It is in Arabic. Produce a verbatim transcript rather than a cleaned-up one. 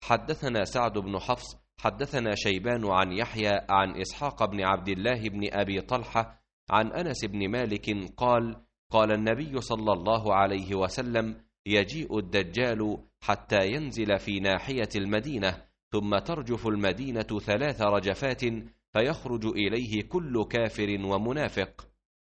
حدثنا سعد بن حفص حدثنا شيبان عن يحيى عن إسحاق بن عبد الله بن أبي طلحة عن أنس بن مالك قال قال النبي صلى الله عليه وسلم يجيء الدجال حتى ينزل في ناحية المدينة ثم ترجف المدينة ثلاث رجفات فيخرج إليه كل كافر ومنافق.